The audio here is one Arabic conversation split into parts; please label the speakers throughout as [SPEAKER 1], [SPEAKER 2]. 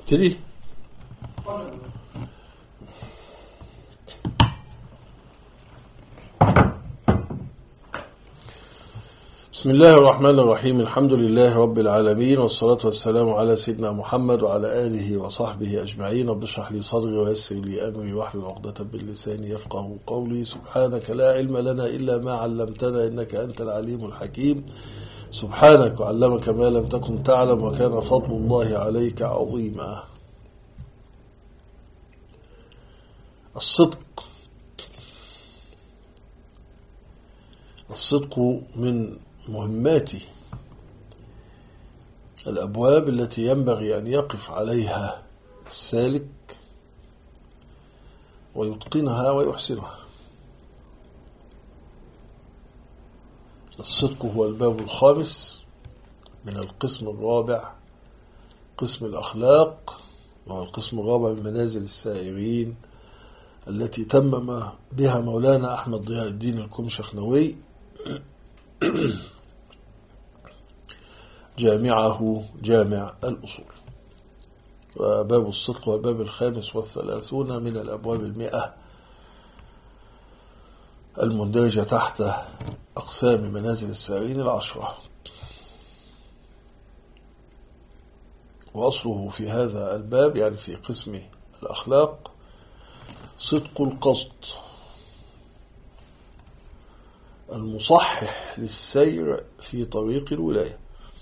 [SPEAKER 1] نبتدي. بسم الله الرحمن الرحيم. الحمد لله رب العالمين، والصلاة والسلام على سيدنا محمد وعلى آله وصحبه أجمعين. رب اشرح لي صدري ويسر لي أمري واحلل عقدة من لساني يفقهوا قولي. سبحانك لا علم لنا إلا ما علمتنا إنك أنت العليم الحكيم. سبحانك وعلمك ما لم تكن تعلم وكان فضل الله عليك عظيما. الصدق من مهمات الأبواب التي ينبغي أن يقف عليها السالك ويتقنها ويحسنها. الصدق هو الباب الخامس من القسم الرابع، قسم الأخلاق، وهو القسم الرابع من منازل السائرين التي تمم بها مولانا أحمد ضياء الدين الكمشخنوي جامعه جامع الأصول. وباب الصدق هو الباب الخامس والثلاثون من الأبواب 100 المندرجة تحت أقسام منازل السائرين 10. وأصله في هذا الباب يعني في قسم الأخلاق صدق القصد المصحح للسير في طريق الولاية.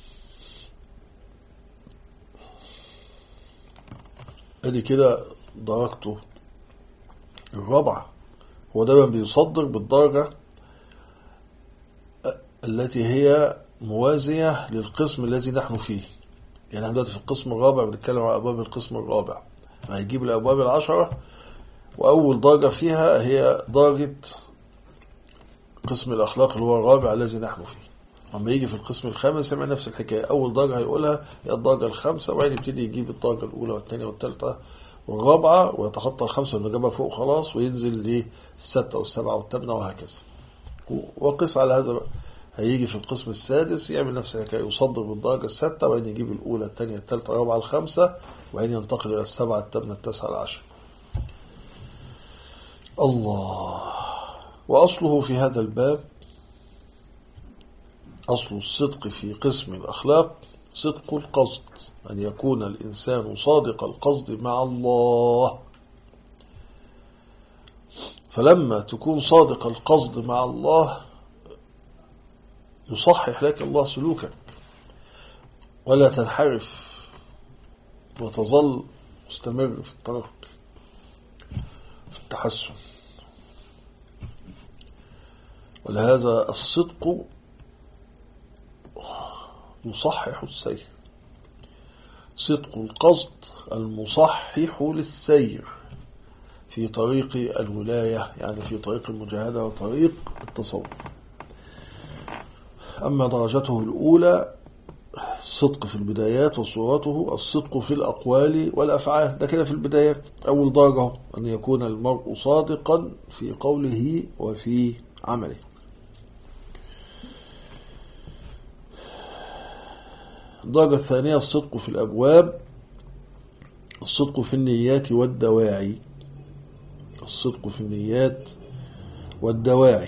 [SPEAKER 1] ادي كده درجته الرابعة. هو دايما بيصدر بالدرجة التي هي موازية للقسم الذي نحن فيه. يعني احنا دلوقتي في القسم الرابع بنتكلم عن أبواب القسم الرابع، فهيجيب الأبواب 10، وأول درجة فيها هي درجة قسم الأخلاق اللي هو الرابع الذي نحن فيه. لما يجي في القسم الخامس يعمل نفس الحكاية، أول درجة هيقولها هي الدرجة الخامسة، وبعدين يبتدي يجيب الدرجة الأولى والثانية والثالثة والرابعة، ويتخطى الخمسة اللي جابها فوق خلاص، وينزل للستة والسبعة والثامنة وهكذا. وقس على هذا بقى. هيجي في القسم السادس يعمل نفس الحكاية، يصدر بالدرجة الستة، وبعدين يجيب الأولى الثانية الثالثة الرابعة الخامسة، وبعدين ينتقل إلى السبعة الثامنة التاسعة العشرة. الله. وأصله في هذا الباب، أصل الصدق في قسم الأخلاق صدق القصد، أن يكون الإنسان صادق القصد مع الله. فلما تكون صادق القصد مع الله يصحح لك الله سلوكك، ولا تنحرف وتظل مستمر في الطريق في التحسن. ولهذا الصدق يصحح السير، صدق القصد المصحح للسير في طريق الولاية، يعني في طريق المجاهدة وطريق التصوف. أما درجته الأولى الصدق في البدايات، وصورته الصدق في الأقوال والأفعال. ده كده في البدايات أول درجة، أن يكون المرء صادقا في قوله وفي عمله. الدرجة الثانية الصدق في الأبواب، الصدق في النيات والدواعي، الصدق في النيات والدواعي.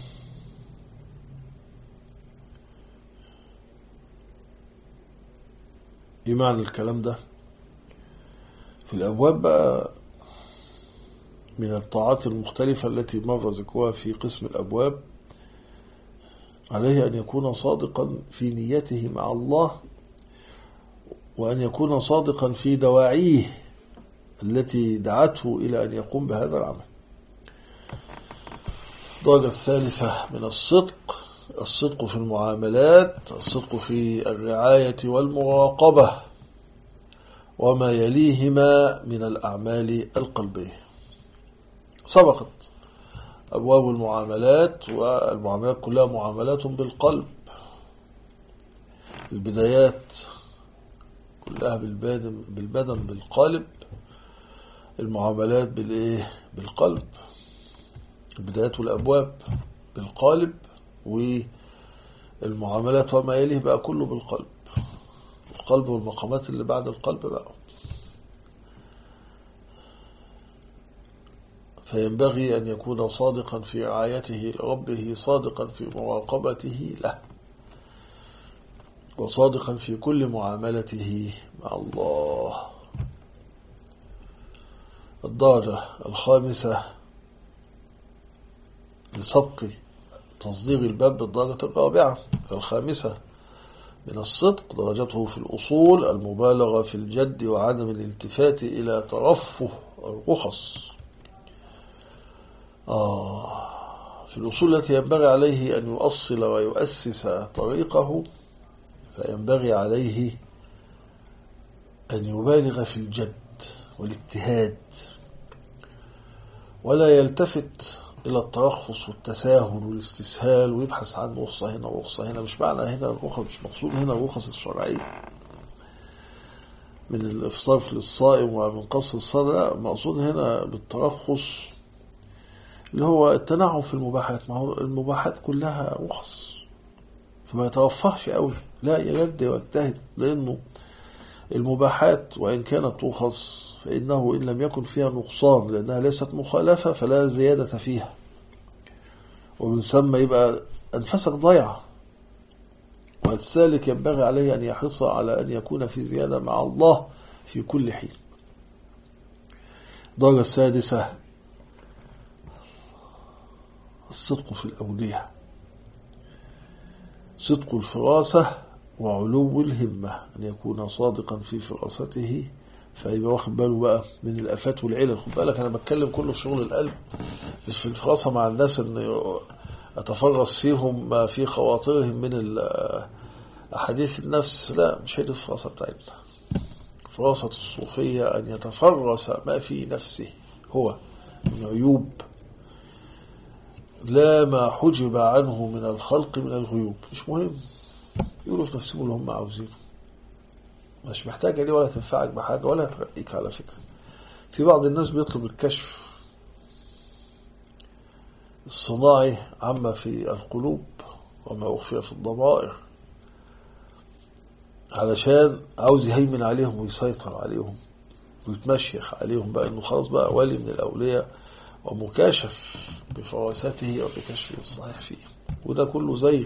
[SPEAKER 1] إيه معنى الكلام ده؟ في الأبواب بقى من الطاعات المختلفة التي مر ذكرها في قسم الأبواب، عليه أن يكون صادقا في نيته مع الله، وأن يكون صادقا في دواعيه التي دعته إلى أن يقوم بهذا العمل. الدرجة الثالثة من الصدق الصدق في المعاملات، الصدق في الرعاية والمراقبة وما يليهما من الأعمال القلبية. سبقت أبواب المعاملات، والمعاملات كلها معاملات بالقلب. البدايات كلها بالبدن بالقالب، المعاملات بالقلب. البدايات والأبواب بالقالب، والمعاملات وما يليه بقى كله بالقلب. القلب والمقامات اللي بعد القلب بقى فينبغي أن يكون صادقا في رعايته لربه، صادقا في مراقبته له، وصادقا في كل معاملته مع الله. الدرجة الخامسة لسبق تصدير الباب بالدرجة الرابعة، فالخامسة من الصدق درجته في الأصول المبالغة في الجد وعدم الالتفات إلى ترفه الرخص. في الأصول التي ينبغي عليه أن يؤصل ويؤسس طريقه، فينبغي عليه أن يبالغ في الجد والاجتهاد، ولا يلتفت إلى الترخص والتساهل والاستسهال ويبحث عن رخصة هنا ورخصة هنا. مش معنى هنا الرخص، مش مقصود هنا الرخص الشرعية من الإفطار للصائم ومن قصر الصلاة، لا، مقصود هنا بالترخص اللي هو التنعم في المباحات. ما هو المباحات كلها رخص، فما يترفهش قوي، لا، يجد ويجتهد، لأنه المباحات وإن كانت رخص فإنه إن لم يكن فيها نقصان لأنها ليست مخالفة فلا زيادة فيها، ومن ثم يبقى أنفسك ضيعة. ولذلك ينبغي عليه أن يحرص على أن يكون في زيادة مع الله في كل حين. الدرجة السادسة الصدق في الأولية، صدق الفراسة وعلو الهمة، أن يكون صادقا في فراسته، فيبقى واخد باله بقى من الآفات والعلل. خد بالك أنا بتكلم كله في شغل القلب، مش في الفراسة مع الناس أن أتفرس فيهم ما في خواطرهم من أحاديث النفس، لا، مش هي الفراسة بتاعتنا. فراسة الصوفية أن يتفرس ما في نفسه هو من عيوب، لا ما حجب عنه من الخلق من الغيوب. مش مهم، يقولوا في نفسهم اللي هم عاوزينه، مش محتاجة ليه ولا تنفعك بحاجة ولا ترقيك. على فكرة في بعض الناس بيطلب الكشف الصناعي عما في القلوب وما أخفي في الضمائر، علشان عاوز يهيمن عليهم ويسيطر عليهم ويتمشيخ عليهم بقى، إنه خلاص بقى ولي من الأولياء ومكاشف بفراسته وبكشفه الصحيح فيه. وده كله زيغ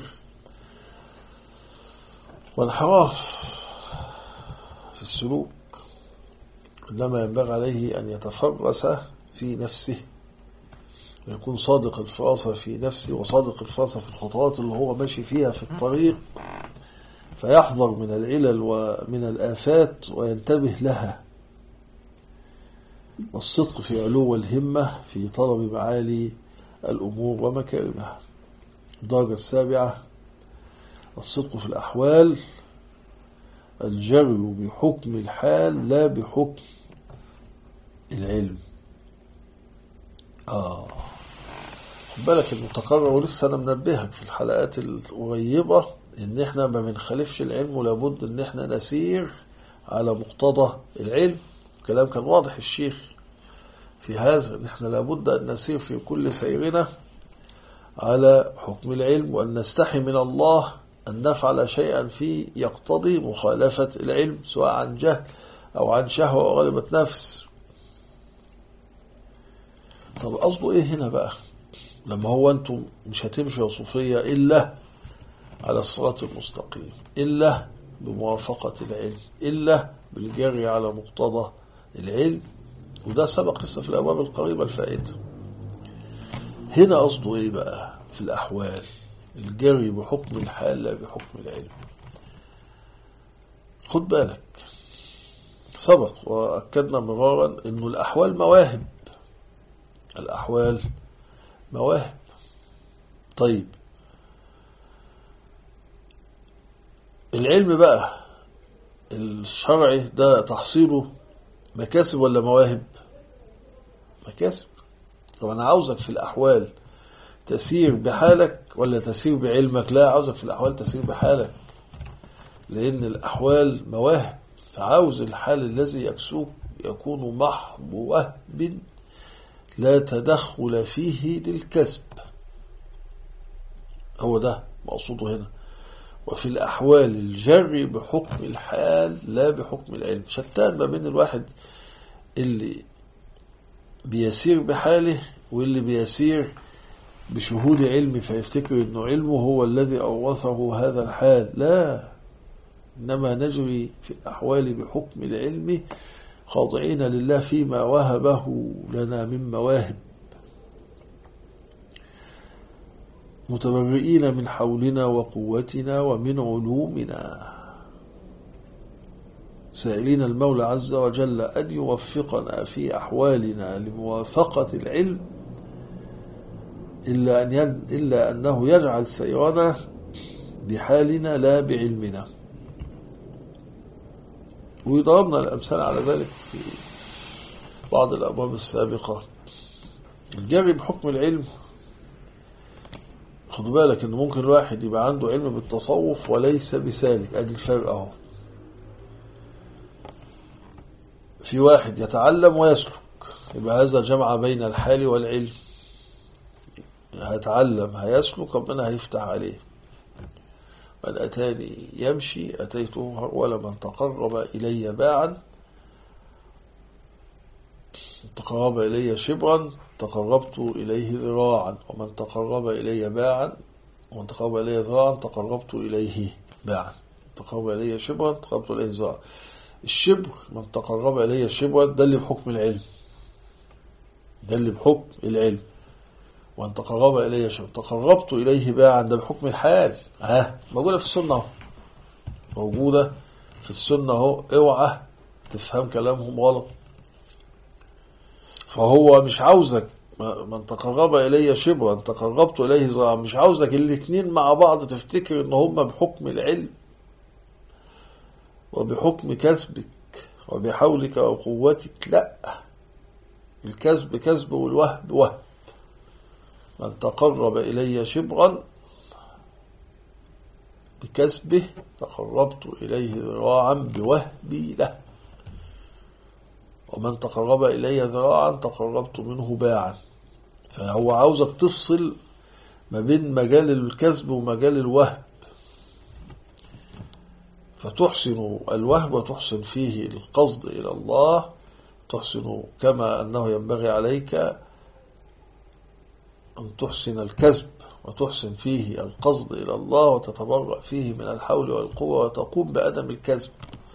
[SPEAKER 1] وانحراف في السلوك. إنما ينبغي عليه أن يتفرس في نفسه ويكون صادق الفراسة في نفسه وصادق الفراسة في الخطوات اللي هو ماشي فيها في الطريق، فيحذر من العلل ومن الآفات وينتبه لها. والصدق في علو الهمة في طلب معالي الأمور ومكارمها. الدرجة السابعة الصدق في الأحوال، الجري بحكم الحال لا بحكم العلم. خد بالك المتقرر، ولسه أنا منبهك في الحلقات القريبة إن إحنا ما بنخالفش العلم، ولابد إن إحنا نسير على مقتضى العلم. الكلام كان واضح الشيخ في هذا، إن إحنا لابد أن نسير في كل سيرنا على حكم العلم، وأن نستحي من الله أن نفعل شيئا فيه يقتضي مخالفة العلم، سواء عن جهل أو عن شهوة أو غلبة نفس. طب قصده إيه هنا بقى لما هو أنتم مش هتمشوا يا صوفية إلا على الصراط المستقيم، إلا بموافقة العلم، إلا بالجري على مقتضى العلم؟ وده سبق لسه في الأبواب القريبة الفائتة. هنا قصده إيه بقى في الأحوال؟ الجري بحكم الحال لا بحكم العلم. خد بالك سبق وأكدنا مرارا إنه الأحوال مواهب، الأحوال مواهب. طيب العلم بقى الشرعي ده تحصيله مكاسب ولا مواهب؟ مكاسب. طب أنا عاوزك في الأحوال تسير بحالك ولا تسير بعلمك؟ لا، عاوزك في الأحوال تسير بحالك، لأن الأحوال مواهب. فعاوز الحال الذي يكسوك يكون محض وهب لا تدخل فيه للكسب. هو ده مقصوده هنا. وفي الأحوال الجري بحكم الحال لا بحكم العلم. شتان ما بين الواحد اللي بيسير بحاله واللي بيسير بشهود علمي فيفتكر أنه علمه هو الذي أورثه هذا الحال. لا، إنما نجري في الأحوال بحكم العلم خاضعين لله فيما وهبه لنا من مواهب، متبرئين من حولنا وقوتنا ومن علومنا، سائلين المولى عز وجل أن يوفقنا في أحوالنا لموافقة العلم، إلا أنه يجعل سيرنا بحالنا لا بعلمنا. وضربنا الأمثال على ذلك في بعض الأبواب السابقة. الجري بحكم العلم، خد بالك إن ممكن الواحد يبقى عنده علم بالتصوف وليس بسالك، أدي الفرق أهو. في واحد يتعلم ويسلك، يبقى هذا جمع بين الحال والعلم. هيتعلم هيسلك، ربنا هيفتح عليه. من أتاني يمشي أتيته هرولا، من تقرب إلي باعا تقرب إلي شبرا تقربت إليه ذراعا، ومن تقرب إلي باعا ومن تقرب إلي ذراعا تقربت إليه باعا، تقرب إلي شبرا تقربت إليه ذراعا. الشبر من تقرب إلي شبرا ده اللي بحكم العلم، ده اللي بحكم العلم. وأن تقرب إلي شبرا تقربت إليه باعا ده بحكم الحال. موجودة في السنة اهو، موجودة في السنة اهو، اوعى تفهم كلامهم غلط. فهو مش عاوزك من تقرب إلي شبرا تقربت إليه ذراعا، مش عاوزك الاتنين مع بعض تفتكر ان هما بحكم العلم وبحكم كسبك وبحولك وقوتك. لا، الكسب كسب والوهب وهب. من تقرب إلي شبرا بكسبه تقربت إليه ذراعا بوهبي له، ومن تقرب إلي ذراعا تقربت منه باعا. فهو عاوزك تفصل ما بين مجال الكسب ومجال الوهب، فتحسن الوهب وتحسن فيه القصد إلى الله، تحسن كما أنه ينبغي عليك أن تحسن الكسب وتحسن فيه القصد إلى الله، وتتبرأ فيه من الحول والقوة، وتقوم بأدم الكسب.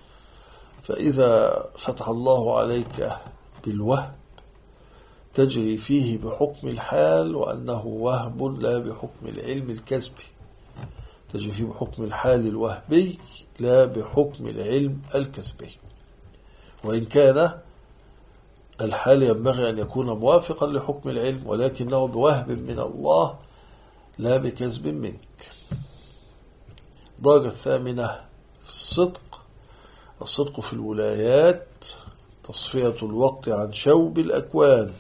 [SPEAKER 1] فإذا فتح الله عليك بالوهب تجري فيه بحكم الحال، وأنه وهب لا بحكم العلم الكسبي، تجري فيه بحكم الحال الوهبي لا بحكم العلم الكسبي. وإن كان الحال ينبغي أن يكون موافقا لحكم العلم، ولكنه بوهب من الله لا بكسب منك. الدرجة الثامنة في الصدق في الولايات، تصفية الوقت عن شوب الأكوان،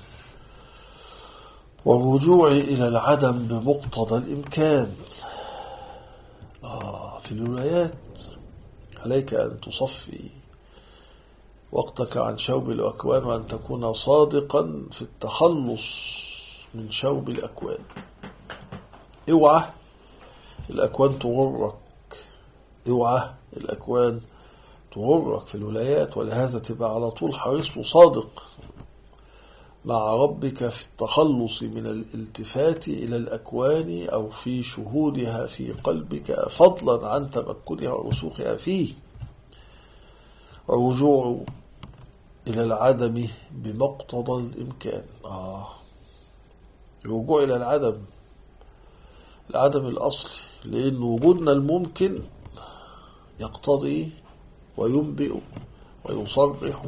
[SPEAKER 1] والرجوع إلى العدم بمقتضى الإمكان. في الولايات عليك أن تصفي وقتك عن شوب الأكوان، وأن تكون صادقا في التخلص من شوب الأكوان. اوعى الأكوان تغرك، اوعى الأكوان تغرك في الولايات. ولهذا تبقى على طول حريص وصادق مع ربك في التخلص من الالتفات إلى الأكوان أو في شهودها في قلبك، فضلا عن تمكنها ورسوخها فيه. والرجوع إلى العدم بمقتضى الإمكان. الرجوع إلى العدم الأصلي، لأن وجودنا الممكن يقتضي وينبئ ويصرح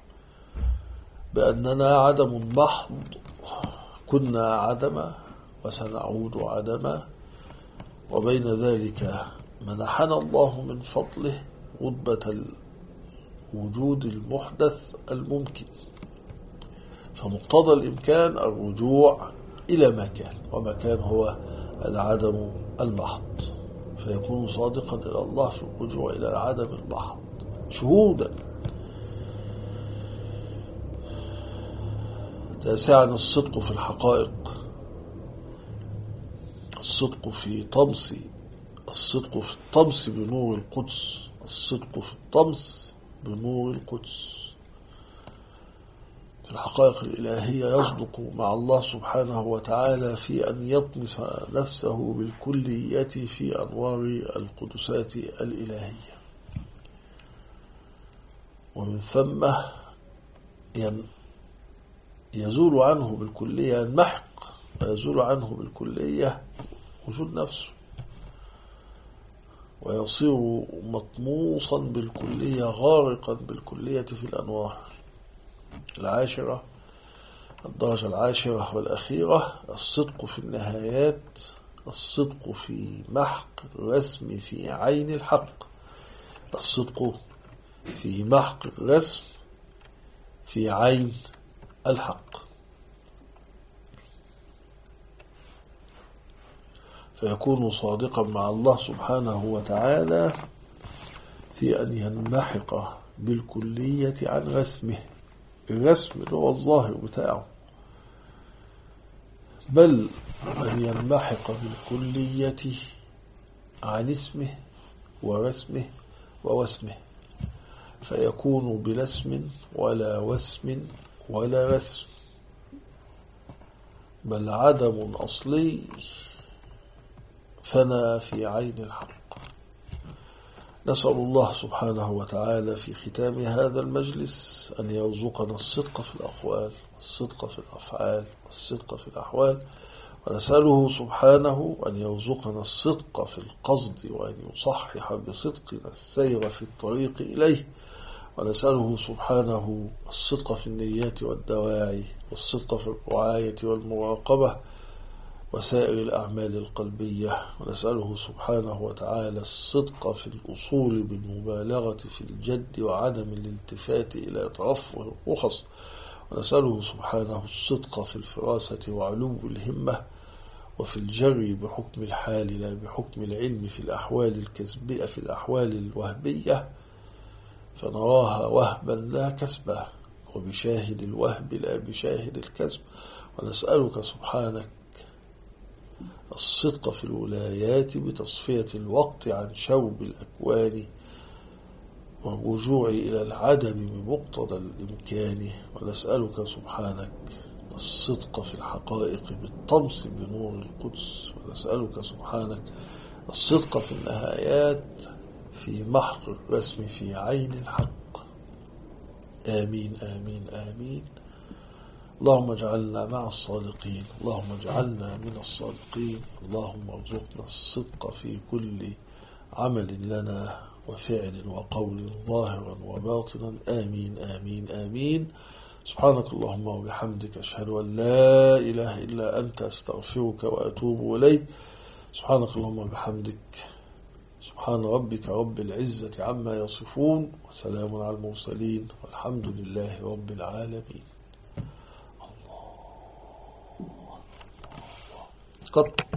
[SPEAKER 1] بأننا عدم محض، كنا عدما وسنعود عدما. وبين ذلك منحنا الله من فضله رتبة الوجود المحدث الممكن، فمقتضى الإمكان الرجوع إلى ما كان، وما كان هو العدم المحض، فيكون صادقا إلى الله في الرجوع إلى العدم المحض شهودا. تاسعا الصدق في الحقائق، الصدق في الطمس بنور القدس، الصدق في الطمس بنور القدس. في الحقائق الإلهية يصدق مع الله سبحانه وتعالى في أن يطمس نفسه بالكلية في أنوار القدسات الإلهية، ومن ثم يزول عنه بالكلية، ينمحق ويزول عنه بالكلية وجود نفسه، ويصير مطموسا بالكلية غارقا بالكلية في الأنوار. العاشرة، الدرجة العاشرة والأخيرة، الصدق في النهايات، الصدق في محق الرسم في عين الحق، الصدق في محق الرسم في عين الحق، فيكون صادقا مع الله سبحانه وتعالى في أن ينمحق بالكلية عن رسمه، الرسم اللي هو الظاهر بتاعه، بل أن ينمحق بالكلية عن اسمه ورسمه ووسمه، فيكون بلا اسم ولا وسم ولا رسم، بل عدم أصلي فنى في عين الحق. نسأل الله سبحانه وتعالى في ختام هذا المجلس أن يرزقنا الصدق في الأقوال والصدق في الأفعال والصدق في الأحوال، ونسأله سبحانه أن يرزقنا الصدق في القصد وأن يصحح بصدقنا السير في الطريق إليه، ونسأله سبحانه الصدق في النيات والدواعي، والصدق في الرعاية والمراقبة وسائر الأعمال القلبية، ونسأله سبحانه وتعالى الصدق في الأصول بالمبالغة في الجد وعدم الالتفات إلى ترفه الرخص، ونسأله سبحانه الصدق في الفراسة وعلو الهمة، وفي الجري بحكم الحال لا بحكم العلم في الأحوال الكسبية، في الأحوال الوهبية فنراها وهبا لا كسبا، وبشاهد الوهب لا بشاهد الكسب، ونسألك سبحانك الصدق في الولايات بتصفية الوقت عن شوب الأكوان والرجوع إلى العدم بمقتضى الإمكان، ونسألك سبحانك الصدق في الحقائق بالطمس بنور القدس، ونسألك سبحانك الصدق في النهايات في محق الرسم في عين الحق. آمين آمين آمين. اللهم اجعلنا مع الصادقين، اللهم اجعلنا من الصادقين، اللهم ارزقنا الصدق في كل عمل لنا وفعل وقول ظاهرا وباطنا. آمين آمين آمين. سبحانك اللهم وبحمدك، أشهد أن لا إله إلا أنت، أستغفرك وأتوب إليك. سبحانك اللهم وبحمدك، سبحان ربك رب العزة عما يصفون، وسلام على المرسلين، والحمد لله رب العالمين. قط